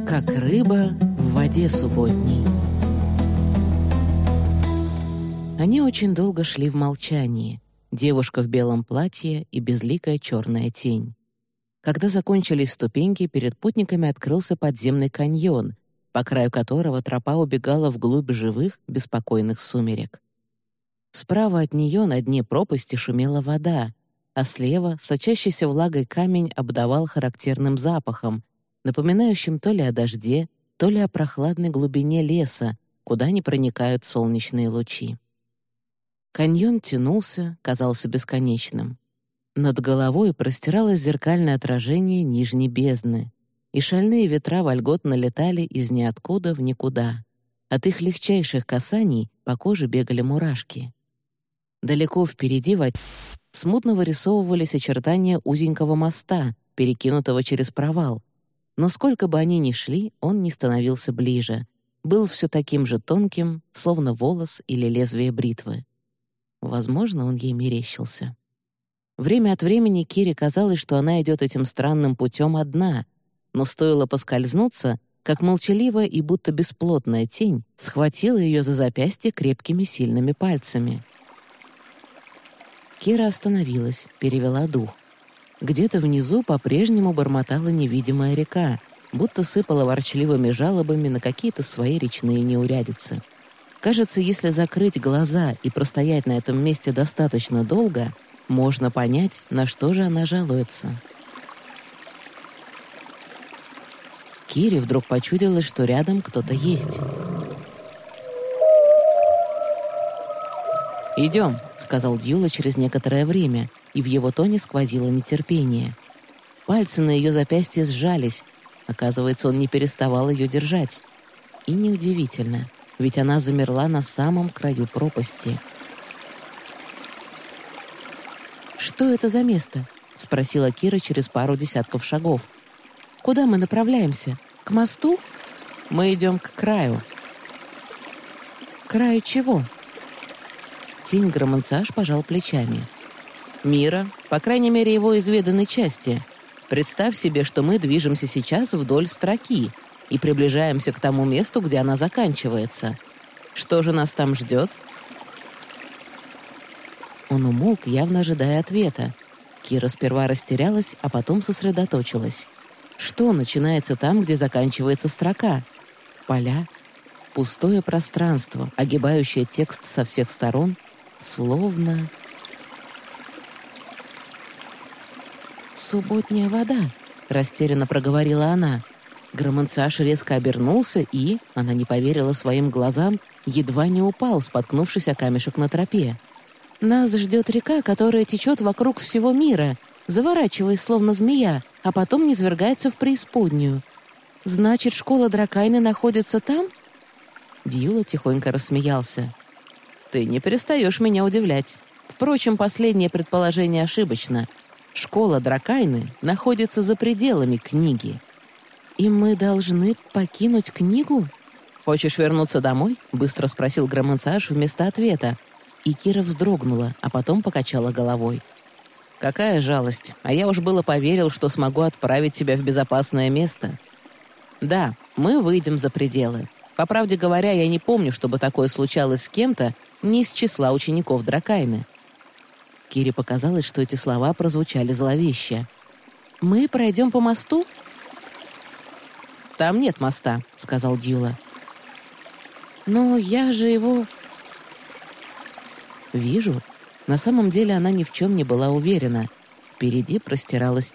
Как рыба в воде субботней. Они очень долго шли в молчании. Девушка в белом платье и безликая черная тень. Когда закончились ступеньки, перед путниками открылся подземный каньон, по краю которого тропа убегала вглубь живых, беспокойных сумерек. Справа от нее на дне пропасти шумела вода, а слева сочащийся влагой камень обдавал характерным запахом, напоминающим то ли о дожде, то ли о прохладной глубине леса, куда не проникают солнечные лучи. Каньон тянулся, казался бесконечным. Над головой простиралось зеркальное отражение нижней бездны, и шальные ветра вольготно летали из ниоткуда в никуда. От их легчайших касаний по коже бегали мурашки. Далеко впереди смутно вырисовывались очертания узенького моста, перекинутого через провал. Но сколько бы они ни шли, он не становился ближе. Был все таким же тонким, словно волос или лезвие бритвы. Возможно, он ей мерещился. Время от времени Кире казалось, что она идет этим странным путем одна, но стоило поскользнуться, как молчаливая и будто бесплотная тень схватила ее за запястье крепкими сильными пальцами. Кира остановилась, перевела дух. Где-то внизу по-прежнему бормотала невидимая река, будто сыпала ворчливыми жалобами на какие-то свои речные неурядицы. Кажется, если закрыть глаза и простоять на этом месте достаточно долго, можно понять, на что же она жалуется. Кире вдруг почудилось, что рядом кто-то есть. «Идем», — сказал Дьюла через некоторое время, и в его тоне сквозило нетерпение. Пальцы на ее запястье сжались. Оказывается, он не переставал ее держать. И неудивительно, ведь она замерла на самом краю пропасти. «Что это за место?» — спросила Кира через пару десятков шагов. «Куда мы направляемся? К мосту?» «Мы идем к краю». «Краю чего?» Тень Громансааж пожал плечами. «Мира, по крайней мере, его изведанной части. Представь себе, что мы движемся сейчас вдоль строки и приближаемся к тому месту, где она заканчивается. Что же нас там ждет?» Он умолк, явно ожидая ответа. Кира сперва растерялась, а потом сосредоточилась. Что начинается там, где заканчивается строка? Поля, пустое пространство, огибающее текст со всех сторон, словно... «Субботняя вода», — растерянно проговорила она. Громансааж резко обернулся и, она не поверила своим глазам, едва не упал, споткнувшись о камешек на тропе. «Нас ждет река, которая течет вокруг всего мира, заворачиваясь, словно змея, а потом низвергается в преисподнюю. Значит, школа Дракайны находится там?» Дьюла тихонько рассмеялся. «Ты не перестаешь меня удивлять. Впрочем, последнее предположение ошибочно. Школа Дракайны находится за пределами книги». «И мы должны покинуть книгу?» «Хочешь вернуться домой?» — быстро спросил Громансааж вместо ответа. И Кира вздрогнула, а потом покачала головой. «Какая жалость, а я уж было поверил, что смогу отправить тебя в безопасное место. Да, мы выйдем за пределы. По правде говоря, я не помню, чтобы такое случалось с кем-то не из числа учеников Дракайны». Кире показалось, что эти слова прозвучали зловеще. «Мы пройдем по мосту?» «Там нет моста», — сказал Дьюла. «Но я же его...» «Вижу». На самом деле она ни в чем не была уверена. Впереди простиралась...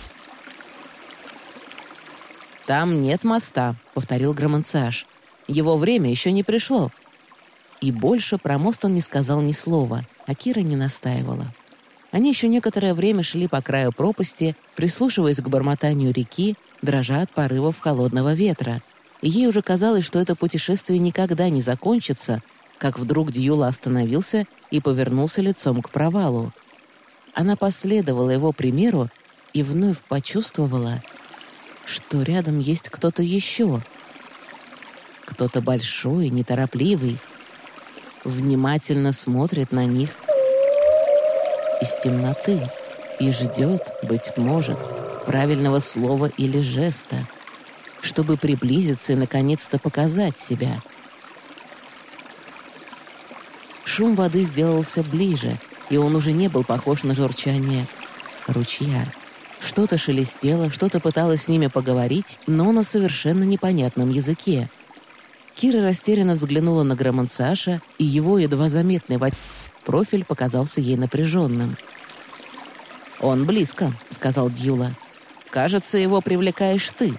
«Там нет моста», — повторил Громансааж. «Его время еще не пришло». И больше про мост он не сказал ни слова, а Кира не настаивала. Они еще некоторое время шли по краю пропасти, прислушиваясь к бормотанию реки, дрожа от порывов холодного ветра. И ей уже казалось, что это путешествие никогда не закончится, как вдруг Дьюла остановился и повернулся лицом к провалу. Она последовала его примеру и вновь почувствовала, что рядом есть кто-то еще. Кто-то большой, неторопливый, внимательно смотрит на них из темноты и ждет, быть может, правильного слова или жеста. чтобы приблизиться и наконец-то показать себя. Шум воды сделался ближе, и он уже не был похож на журчание ручья. Что-то шелестело, что-то пыталось с ними поговорить, но на совершенно непонятном языке. Кира растерянно взглянула на Громансааша, и его едва заметный профиль показался ей напряженным. «Он близко», — сказал Дьюла. «Кажется, его привлекаешь ты».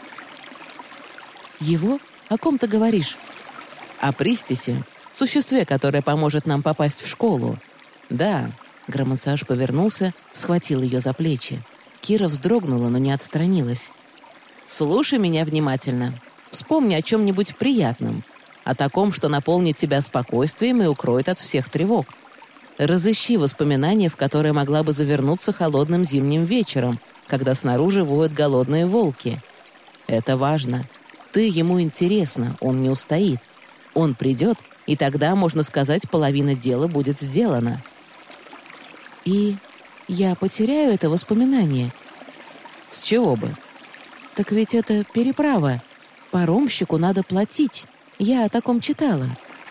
«Его? О ком ты говоришь?» «О Пристисе, существе, которое поможет нам попасть в школу». «Да». Громансааш повернулся, схватил ее за плечи. Кира вздрогнула, но не отстранилась. «Слушай меня внимательно. Вспомни о чем-нибудь приятном, о таком, что наполнит тебя спокойствием и укроет от всех тревог. Разыщи воспоминания, в которые могла бы завернуться холодным зимним вечером, когда снаружи воют голодные волки. Это важно. Ты ему интересна, он не устоит. Он придет, и тогда, можно сказать, половина дела будет сделана». «И я потеряю это воспоминание?» «С чего бы?» «Так ведь это переправа. Паромщику надо платить. Я о таком читала».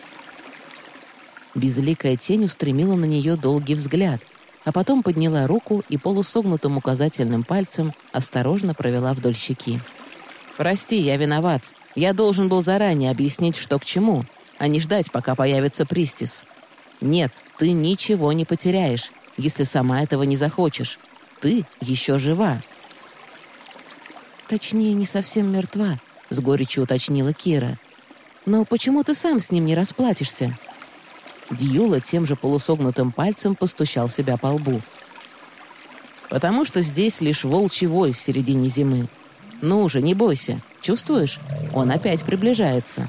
Безликая тень устремила на нее долгий взгляд, а потом подняла руку и полусогнутым указательным пальцем осторожно провела вдоль щеки. «Прости, я виноват. Я должен был заранее объяснить, что к чему, а не ждать, пока появится Пристис. Нет, ты ничего не потеряешь, если сама этого не захочешь. Ты еще жива». «Точнее, не совсем мертва», — с горечью уточнила Кира. «Но почему ты сам с ним не расплатишься?» Дьюла тем же полусогнутым пальцем постучал себя по лбу. «Потому что здесь лишь волчий вой в середине зимы. Ну уже, не бойся. Чувствуешь? Он опять приближается».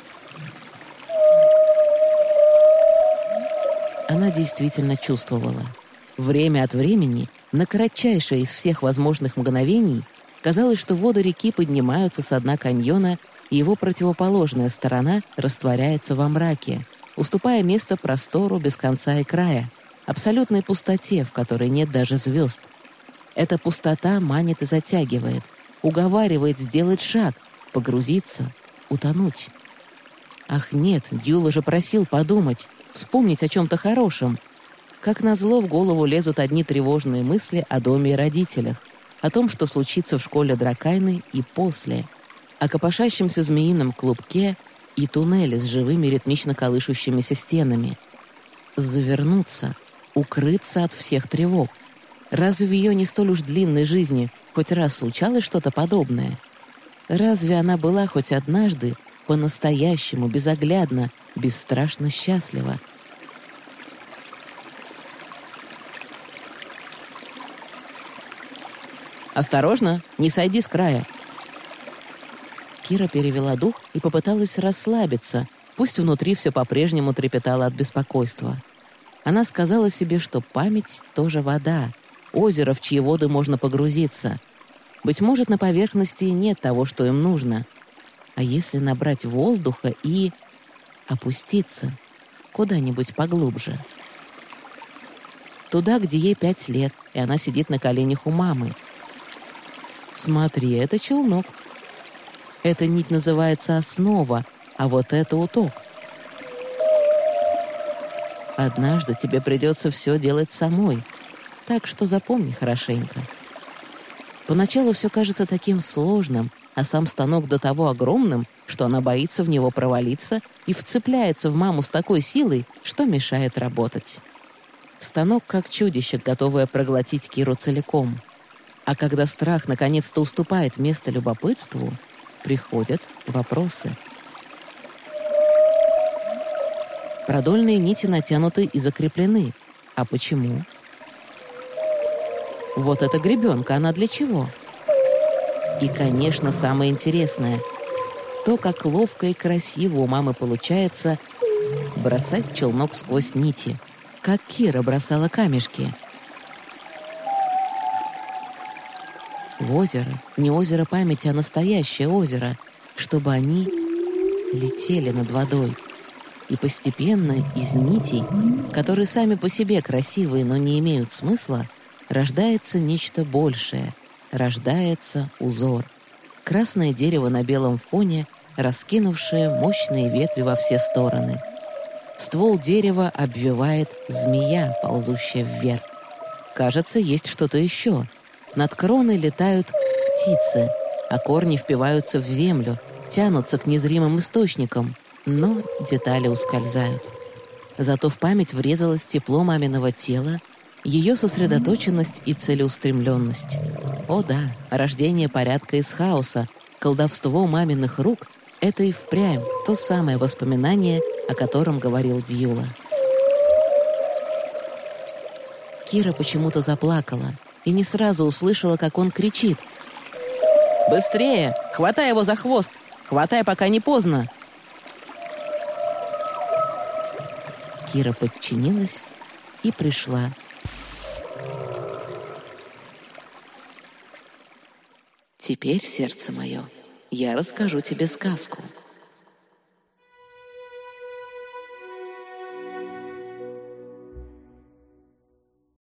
Она действительно чувствовала. Время от времени, на кратчайшее из всех возможных мгновений, казалось, что воды реки поднимаются со дна каньона, и его противоположная сторона растворяется во мраке, уступая место простору без конца и края, абсолютной пустоте, в которой нет даже звезд. Эта пустота манит и затягивает, уговаривает сделать шаг, погрузиться, утонуть. Ах нет, Дьюла же просил подумать, вспомнить о чем-то хорошем. Как назло, в голову лезут одни тревожные мысли о доме и родителях, о том, что случится в школе Дракайны и после, о копошащемся змеином клубке и туннеле с живыми ритмично колышущимися стенами. Завернуться, укрыться от всех тревог. Разве в ее не столь уж длинной жизни хоть раз случалось что-то подобное? Разве она была хоть однажды по-настоящему, безоглядно, бесстрашно счастлива? «Осторожно, не сойди с края!» Кира перевела дух и попыталась расслабиться, пусть внутри все по-прежнему трепетало от беспокойства. Она сказала себе, что память тоже вода, озеро, в чьи воды можно погрузиться. Быть может, на поверхности нет того, что им нужно. А если набрать воздуха и опуститься куда-нибудь поглубже? Туда, где ей 5 лет, и она сидит на коленях у мамы. Смотри, это челнок. Эта нить называется основа, а вот это уток. Однажды тебе придется все делать самой, так что запомни хорошенько. Поначалу все кажется таким сложным, а сам станок до того огромным, что она боится в него провалиться и вцепляется в маму с такой силой, что мешает работать. Станок как чудище, готовое проглотить Киру целиком. А когда страх наконец-то уступает место любопытству, приходят вопросы. Продольные нити натянуты и закреплены. А почему? Вот эта гребенка, она для чего? И, конечно, самое интересное — то, как ловко и красиво у мамы получается бросать челнок сквозь нити, как Кира бросала камешки. В озеро, не озеро памяти, а настоящее озеро, чтобы они летели над водой. И постепенно из нитей, которые сами по себе красивые, но не имеют смысла, рождается нечто большее, рождается узор. красное дерево на белом фоне, раскинувшее мощные ветви во все стороны. Ствол дерева обвивает змея, ползущая вверх. Кажется, есть что-то еще. Над кроной летают птицы, а корни впиваются в землю, тянутся к незримым источникам, но детали ускользают. Зато в память врезалось тепло маминого тела, ее сосредоточенность и целеустремленность. О да, рождение порядка из хаоса, колдовство маминых рук — это и впрямь то самое воспоминание, о котором говорил Дьюла. Кира почему-то заплакала и не сразу услышала, как он кричит: «Быстрее! Хватай его за хвост! Хватай, пока не поздно!» Кира подчинилась и пришла. «Теперь, сердце мое, я расскажу тебе сказку.